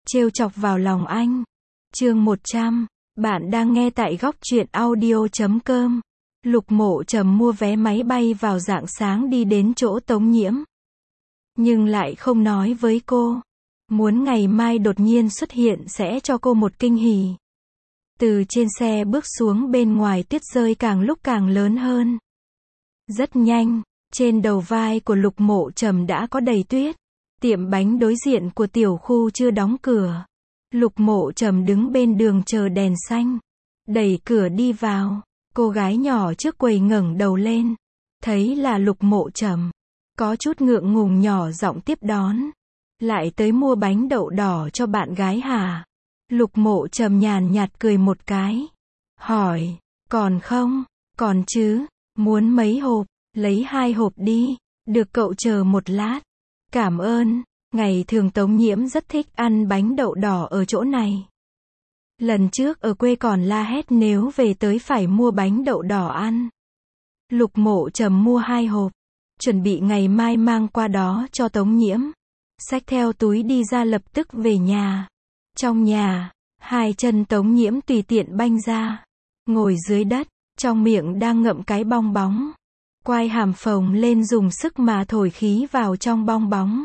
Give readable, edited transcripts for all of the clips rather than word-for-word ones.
trêu chọc vào lòng anh. Chương 100. Bạn đang nghe tại góc truyện audio.com. Lục Mộ Trầm mua vé máy bay vào rạng sáng đi đến chỗ Tống Nhiễm. Nhưng lại không nói với cô. Muốn ngày mai đột nhiên xuất hiện sẽ cho cô một kinh hỉ. Từ trên xe bước xuống, bên ngoài tuyết rơi càng lúc càng lớn hơn. Rất nhanh, trên đầu vai của Lục Mộ Trầm đã có đầy tuyết. Tiệm bánh đối diện của tiểu khu chưa đóng cửa. Lục Mộ Trầm đứng bên đường chờ đèn xanh. Đẩy cửa đi vào. Cô gái nhỏ trước quầy ngẩng đầu lên. Thấy là Lục Mộ Trầm. Có chút ngượng ngùng nhỏ giọng tiếp đón. Lại tới mua bánh đậu đỏ cho bạn gái hả? Lục Mộ Trầm nhàn nhạt cười một cái. Hỏi, còn không? Còn chứ, muốn mấy hộp? Lấy 2 hộp đi. Được cậu chờ một lát. Cảm ơn. Ngày thường Tống Nhiễm rất thích ăn bánh đậu đỏ ở chỗ này. Lần trước ở quê còn la hét nếu về tới phải mua bánh đậu đỏ ăn. Lục Mộ Trầm mua 2 hộp. Chuẩn bị ngày mai mang qua đó cho Tống Nhiễm. Xách theo túi đi ra, lập tức về nhà. Trong nhà, 2 chân Tống Nhiễm tùy tiện banh ra. Ngồi dưới đất, trong miệng đang ngậm cái bong bóng. Quai hàm phồng lên dùng sức mà thổi khí vào trong bong bóng.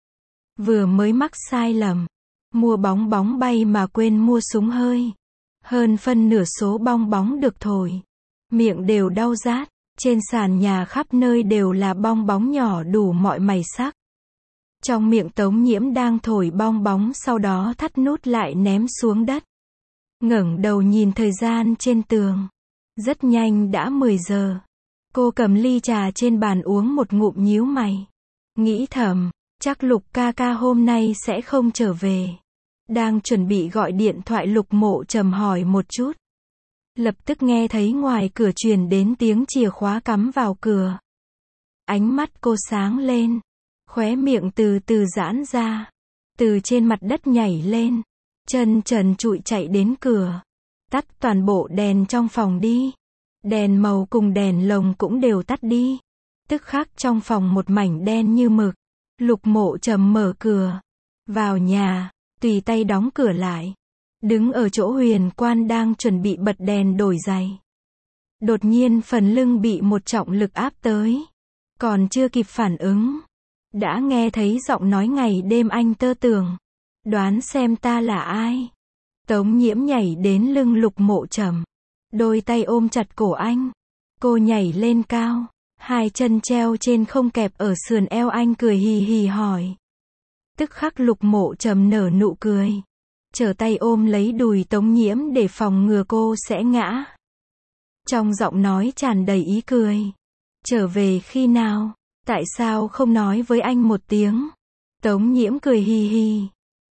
Vừa mới mắc sai lầm. Mua bong bóng bay mà quên mua súng hơi. Hơn phân nửa số bong bóng được thổi. Miệng đều đau rát. Trên sàn nhà khắp nơi đều là bong bóng nhỏ đủ mọi màu sắc. Trong miệng Tống Nhiễm đang thổi bong bóng, sau đó thắt nút lại ném xuống đất. Ngẩng đầu nhìn thời gian trên tường. Rất nhanh đã 10 giờ. Cô cầm ly trà trên bàn uống một ngụm, nhíu mày. Nghĩ thầm, chắc Lục ca ca hôm nay sẽ không trở về. Đang chuẩn bị gọi điện thoại Lục Mộ Trầm hỏi một chút. Lập tức nghe thấy ngoài cửa truyền đến tiếng chìa khóa cắm vào cửa. Ánh mắt cô sáng lên. Khóe miệng từ từ giãn ra. Từ trên mặt đất nhảy lên. Chân trần trụi chạy đến cửa. Tắt toàn bộ đèn trong phòng đi. Đèn màu cùng đèn lồng cũng đều tắt đi. Tức khắc trong phòng một mảnh đen như mực. Lục Mộ Trầm mở cửa. Vào nhà, tùy tay đóng cửa lại. Đứng ở chỗ Huyền Quan đang chuẩn bị bật đèn đổi giày. Đột nhiên phần lưng bị một trọng lực áp tới. Còn chưa kịp phản ứng. Đã nghe thấy giọng nói ngày đêm anh tơ tưởng. Đoán xem ta là ai? Tống Nhiễm nhảy đến lưng Lục Mộ Trầm. Đôi tay ôm chặt cổ anh. Cô nhảy lên cao. 2 chân treo trên không kẹp ở sườn eo anh, cười hì hì hỏi. Tức khắc Lục Mộ Trầm nở nụ cười. Trở tay ôm lấy đùi Tống Nhiễm để phòng ngừa cô sẽ ngã. Trong giọng nói tràn đầy ý cười. Trở về khi nào? Tại sao không nói với anh một tiếng? Tống Nhiễm cười hì hì.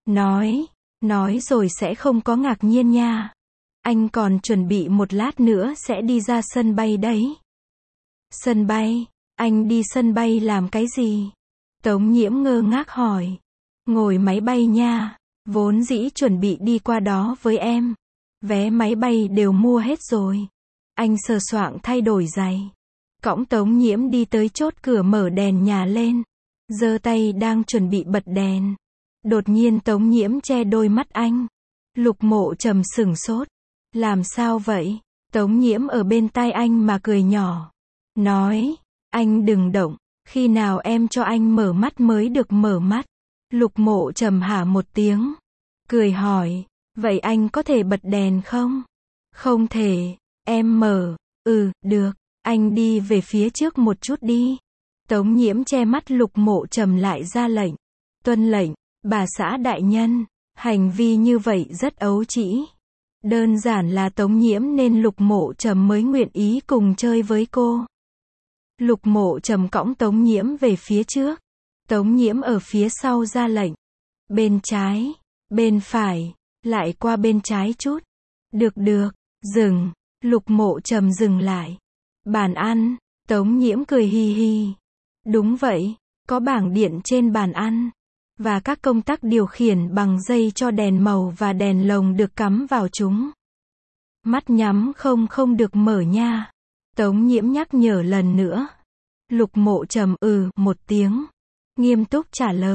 Nói rồi sẽ không có ngạc nhiên nha. Anh còn chuẩn bị một lát nữa sẽ đi ra sân bay đấy. Sân bay? Anh đi sân bay làm cái gì? Tống Nhiễm ngơ ngác hỏi. Ngồi máy bay nha. Vốn dĩ chuẩn bị đi qua đó với em. Vé máy bay đều mua hết rồi. Anh sờ soạng thay đổi giày. Cõng Tống Nhiễm đi tới chốt cửa, mở đèn nhà lên. Giơ tay đang chuẩn bị bật đèn. Đột nhiên Tống Nhiễm che đôi mắt anh. Lục Mộ Trầm sửng sốt. Làm sao vậy? Tống Nhiễm ở bên tai anh mà cười nhỏ. Nói, anh đừng động. Khi nào em cho anh mở mắt mới được mở mắt. Lục Mộ Trầm hả một tiếng. Cười hỏi, vậy anh có thể bật đèn không? Không thể, em mở. Được, anh đi về phía trước một chút đi. Tống Nhiễm che mắt Lục Mộ Trầm lại ra lệnh. Tuân lệnh, bà xã đại nhân. Hành vi như vậy rất ấu trĩ. Đơn giản là Tống Nhiễm nên Lục Mộ Trầm mới nguyện ý cùng chơi với cô. Lục Mộ Trầm cõng Tống Nhiễm về phía trước. Tống Nhiễm ở phía sau ra lệnh. Bên trái, bên phải, lại qua bên trái chút. Được, dừng. Lục Mộ Trầm dừng lại. Bàn ăn. Tống Nhiễm cười hì hì. Đúng vậy, có bảng điện trên bàn ăn. Và các công tắc điều khiển bằng dây cho đèn màu và đèn lồng được cắm vào chúng. Mắt nhắm không được mở nha. Tống Nhiễm nhắc nhở lần nữa. Lục Mộ Trầm một tiếng. Nghiêm túc trả lời.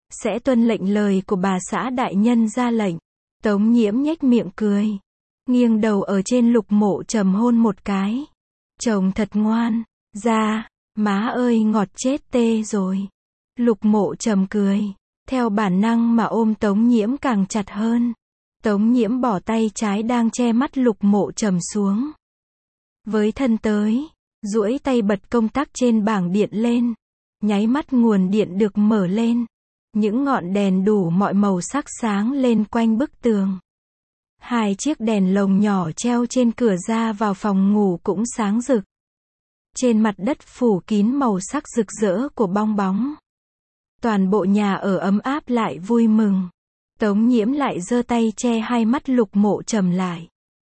Sẽ tuân lệnh lời của bà xã đại nhân ra lệnh. Tống Nhiễm nhếch miệng cười. Nghiêng đầu ở trên Lục Mộ Trầm hôn một cái. Chồng thật ngoan. Ra, má ơi ngọt chết tê rồi. Lục Mộ Trầm cười. Theo bản năng mà ôm Tống Nhiễm càng chặt hơn. Tống Nhiễm bỏ tay trái đang che mắt Lục Mộ Trầm xuống. Với thân tới, duỗi tay bật công tắc trên bảng điện lên. Nháy mắt nguồn điện được mở lên. Những ngọn đèn đủ mọi màu sắc sáng lên quanh bức tường. 2 chiếc đèn lồng nhỏ treo trên cửa ra vào phòng ngủ cũng sáng rực. Trên mặt đất phủ kín màu sắc rực rỡ của bong bóng. Toàn bộ nhà ở ấm áp lại vui mừng. Tống Nhiễm lại giơ tay che hai mắt Lục Mộ Trầm lại.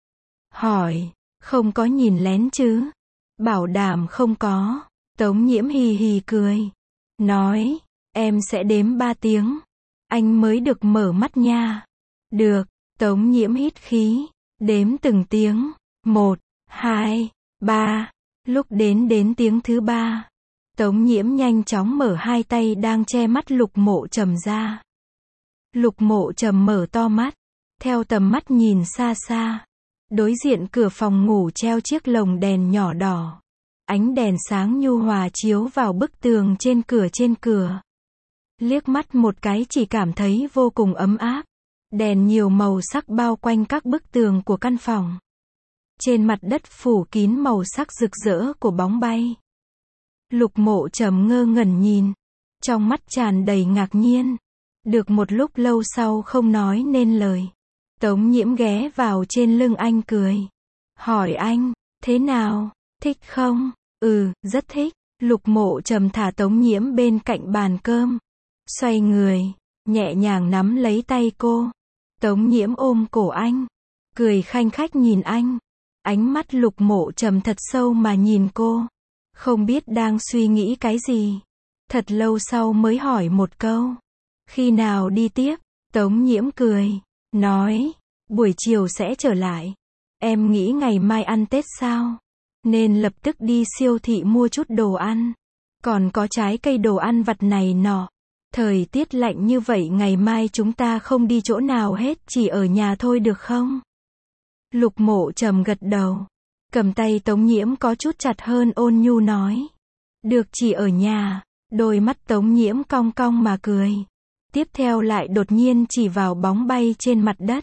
Hỏi, không có nhìn lén chứ? Bảo đảm không có. Tống Nhiễm hì hì cười. Nói, em sẽ đếm 3 tiếng. Anh mới được mở mắt nha. Được. Tống Nhiễm hít khí. Đếm từng tiếng. 1, 2, 3. Lúc đến tiếng thứ 3. Tống Nhiễm nhanh chóng mở hai tay đang che mắt Lục Mộ Trầm ra. Lục Mộ Trầm mở to mắt. Theo tầm mắt nhìn xa xa. Đối diện cửa phòng ngủ treo chiếc lồng đèn nhỏ đỏ. Ánh đèn sáng nhu hòa chiếu vào bức tường trên cửa. Liếc mắt một cái chỉ cảm thấy vô cùng ấm áp. Đèn nhiều màu sắc bao quanh các bức tường của căn phòng. Trên mặt đất phủ kín màu sắc rực rỡ của bóng bay. Lục Mộ Trầm ngơ ngẩn nhìn. Trong mắt tràn đầy ngạc nhiên. Được một lúc lâu sau không nói nên lời. Tống Nhiễm ghé vào trên lưng anh cười. Hỏi anh, thế nào, thích không? Ừ, rất thích. Lục Mộ Trầm thả Tống Nhiễm bên cạnh bàn cơm. Xoay người, nhẹ nhàng nắm lấy tay cô. Tống Nhiễm ôm cổ anh. Cười khanh khách nhìn anh. Ánh mắt Lục Mộ Trầm thật sâu mà nhìn cô. Không biết đang suy nghĩ cái gì. Thật lâu sau mới hỏi một câu. Khi nào đi tiếp? Tống Nhiễm cười. Nói, buổi chiều sẽ trở lại. Em nghĩ ngày mai ăn Tết sao? Nên lập tức đi siêu thị mua chút đồ ăn. Còn có trái cây đồ ăn vặt này nọ. Thời tiết lạnh như vậy ngày mai chúng ta không đi chỗ nào hết, chỉ ở nhà thôi được không? Lục Mộ Trầm gật đầu. Cầm tay Tống Nhiễm có chút chặt hơn ôn nhu nói. Được, chỉ ở nhà. Đôi mắt Tống Nhiễm cong cong mà cười. Tiếp theo lại đột nhiên chỉ vào bóng bay trên mặt đất.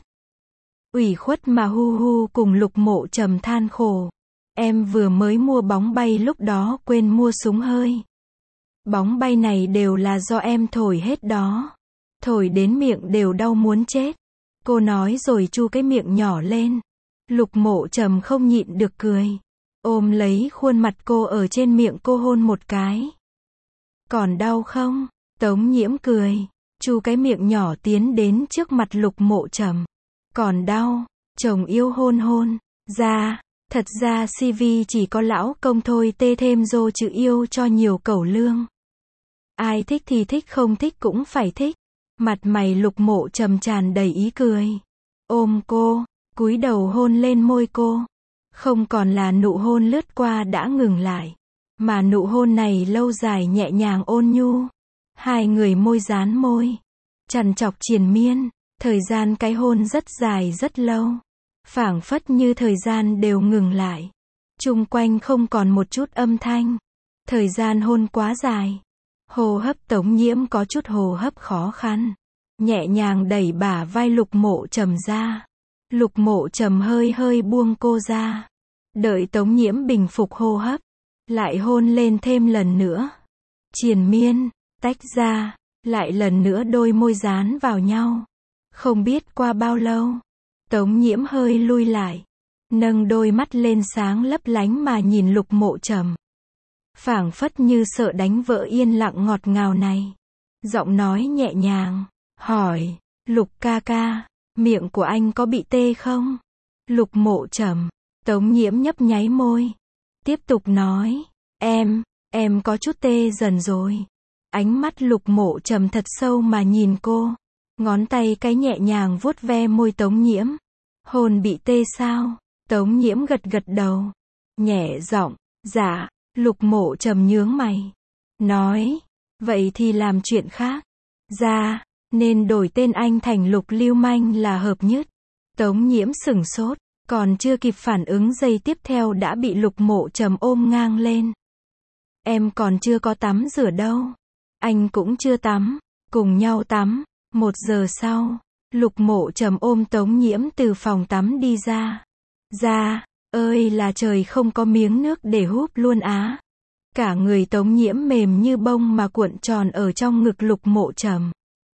Ủy khuất mà hu hu cùng Lục Mộ Trầm than khổ. Em vừa mới mua bóng bay lúc đó quên mua súng hơi. Bóng bay này đều là do em thổi hết đó. Thổi đến miệng đều đau muốn chết. Cô nói rồi chu cái miệng nhỏ lên. Lục Mộ Trầm không nhịn được cười. Ôm lấy khuôn mặt cô ở trên miệng cô hôn một cái. Còn đau không? Tống Nhiễm cười. Chu cái miệng nhỏ tiến đến trước mặt Lục Mộ Trầm. Còn đau. Chồng yêu hôn hôn. Thật ra CV chỉ có lão công thôi, tê thêm dô chữ yêu cho nhiều cẩu lương. Ai thích thì thích, không thích cũng phải thích. Mặt mày Lục Mộ Trầm tràn đầy ý cười. Ôm cô, cúi đầu hôn lên môi cô. Không còn là nụ hôn lướt qua đã ngừng lại. Mà nụ hôn này lâu dài nhẹ nhàng ôn nhu. Hai người môi dán môi. Trằn trọc triền miên. Thời gian cái hôn rất dài rất lâu. Phảng phất như thời gian đều ngừng lại. Chung quanh không còn một chút âm thanh. Thời gian hôn quá dài. Hô hấp Tống Nhiễm có chút hô hấp khó khăn. Nhẹ nhàng đẩy bả vai Lục Mộ Trầm ra. Lục Mộ Trầm hơi hơi buông cô ra. Đợi Tống Nhiễm bình phục hô hấp. Lại hôn lên thêm lần nữa. Triền miên, tách ra. Lại lần nữa đôi môi dán vào nhau. Không biết qua bao lâu. Tống Nhiễm hơi lui lại. Nâng đôi mắt lên sáng lấp lánh mà nhìn Lục Mộ Trầm. Phảng phất như sợ đánh vỡ yên lặng ngọt ngào này. Giọng nói nhẹ nhàng. Hỏi, Lục ca ca, miệng của anh có bị tê không? Lục Mộ Trầm. Tống Nhiễm nhấp nháy môi. Tiếp tục nói. Em có chút tê dần rồi. Ánh mắt Lục Mộ Trầm thật sâu mà nhìn cô. Ngón tay cái nhẹ nhàng vuốt ve môi Tống Nhiễm. Hồn bị tê sao? Tống Nhiễm gật gật đầu. Nhẹ giọng. Dạ. Lục Mộ Trầm nhướng mày. Nói. Vậy thì làm chuyện khác. ra, nên đổi tên anh thành Lục Lưu Manh là hợp nhất. Tống Nhiễm sửng sốt, còn chưa kịp phản ứng giây tiếp theo đã bị Lục Mộ Trầm ôm ngang lên. Em còn chưa có tắm rửa đâu. Anh cũng chưa tắm, cùng nhau tắm. 1 giờ sau, Lục Mộ Trầm ôm Tống Nhiễm từ phòng tắm đi ra. Ra, ơi là trời, không có miếng nước để húp luôn á. Cả người Tống Nhiễm mềm như bông mà cuộn tròn ở trong ngực Lục Mộ Trầm.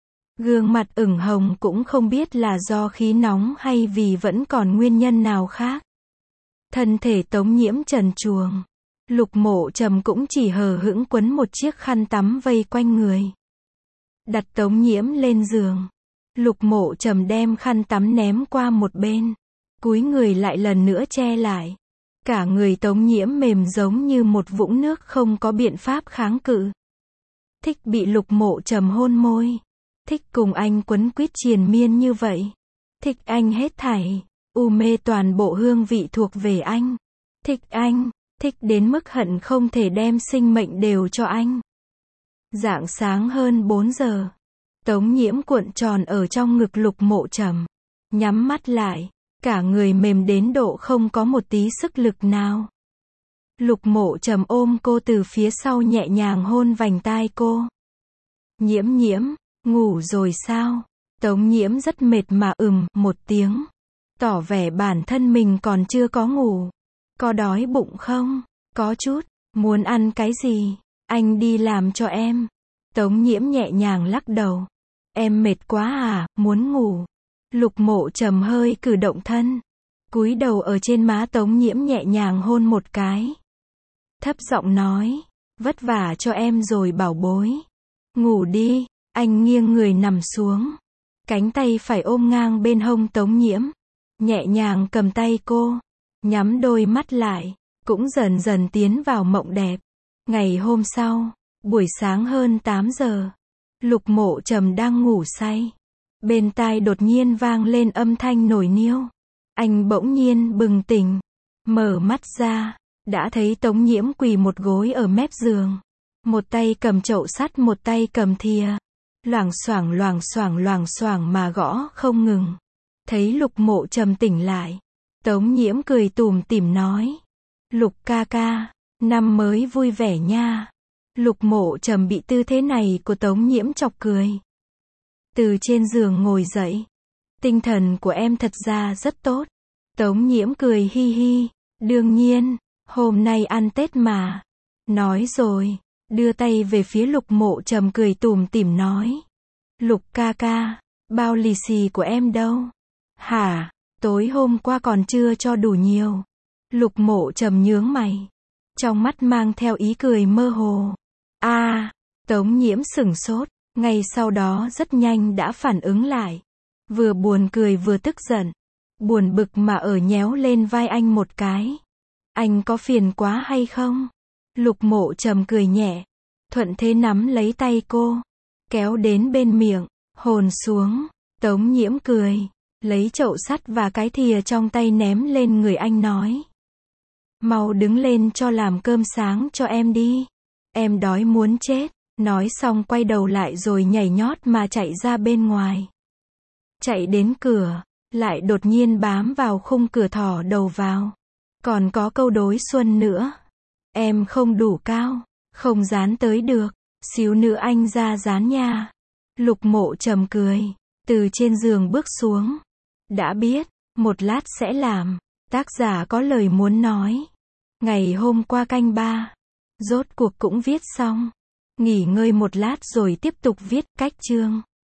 Gương mặt ửng hồng, cũng không biết là do khí nóng hay vì vẫn còn nguyên nhân nào khác. Thân thể Tống Nhiễm trần truồng. Lục Mộ Trầm cũng chỉ hờ hững quấn một chiếc khăn tắm vây quanh người. Đặt Tống Nhiễm lên giường. Lục Mộ Trầm đem khăn tắm ném qua một bên. Cúi người lại lần nữa che lại. Cả người Tống Nhiễm mềm giống như một vũng nước, không có biện pháp kháng cự. Thích bị Lục Mộ Trầm hôn môi. Thích cùng anh quấn quýt triền miên như vậy. Thích anh hết thảy. Mê toàn bộ hương vị thuộc về anh. Thích anh. Thích đến mức hận không thể đem sinh mệnh đều cho anh. Rạng sáng hơn 4 giờ. Tống Nhiễm cuộn tròn ở trong ngực Lục Mộ Trầm. Nhắm mắt lại. Cả người mềm đến độ không có một tí sức lực nào. Lục Mộ Trầm ôm cô từ phía sau nhẹ nhàng hôn vành tai cô. Nhiễm Nhiễm, ngủ rồi sao? Tống Nhiễm rất mệt mà một tiếng. Tỏ vẻ bản thân mình còn chưa có ngủ. Có đói bụng không? Có chút. Muốn ăn cái gì? Anh đi làm cho em. Tống Nhiễm nhẹ nhàng lắc đầu. Em mệt quá à, muốn ngủ. Lục Mộ Trầm hơi cử động thân. Cúi đầu ở trên má Tống Nhiễm nhẹ nhàng hôn một cái. Thấp giọng nói. Vất vả cho em rồi bảo bối. Ngủ đi. Anh nghiêng người nằm xuống. Cánh tay phải ôm ngang bên hông Tống Nhiễm. Nhẹ nhàng cầm tay cô. Nhắm đôi mắt lại. Cũng dần dần tiến vào mộng đẹp. Ngày hôm sau, buổi sáng hơn 8 giờ. Lục Mộ Trầm đang ngủ say. Bên tai đột nhiên vang lên âm thanh nổi niêu. Anh bỗng nhiên bừng tỉnh. Mở mắt ra. Đã thấy Tống Nhiễm quỳ một gối ở mép giường. Một tay cầm chậu sắt, một tay cầm thìa. Loảng xoảng mà gõ không ngừng. Thấy Lục Mộ Trầm tỉnh lại. Tống Nhiễm cười tủm tỉm nói. Lục ca ca, năm mới vui vẻ nha. Lục Mộ Trầm bị tư thế này của Tống Nhiễm chọc cười. Từ trên giường ngồi dậy. Tinh thần của em thật ra rất tốt. Tống Nhiễm cười hi hi. Đương nhiên, hôm nay ăn Tết mà. Nói rồi, đưa tay về phía Lục Mộ Trầm cười tủm tỉm nói. Lục ca ca, bao lì xì của em đâu? Hả, tối hôm qua còn chưa cho đủ nhiều. Lục Mộ Trầm nhướng mày. Trong mắt mang theo ý cười mơ hồ. Tống Nhiễm sửng sốt. Ngay sau đó rất nhanh đã phản ứng lại. Vừa buồn cười vừa tức giận. Buồn bực mà nhéo lên vai anh một cái. Anh có phiền quá hay không? Lục Mộ Trầm cười nhẹ. Thuận thế nắm lấy tay cô. Kéo đến bên miệng. Hôn xuống. Tống Nhiễm cười. Lấy chậu sắt và cái thìa trong tay ném lên người anh nói. Mau đứng lên cho làm cơm sáng cho em đi. Em đói muốn chết. Nói xong quay đầu lại rồi nhảy nhót mà chạy ra bên ngoài. Chạy đến cửa. Lại đột nhiên bám vào khung cửa thỏ đầu vào. Còn có câu đối xuân nữa. Em không đủ cao. Không dán tới được. Xíu nữa anh ra dán nha. Lục Mộ Trầm cười. Từ trên giường bước xuống. Đã biết. Một lát sẽ làm. Tác giả có lời muốn nói. Ngày hôm qua canh 3. Rốt cuộc cũng viết xong. Nghỉ ngơi một lát rồi tiếp tục viết cách chương.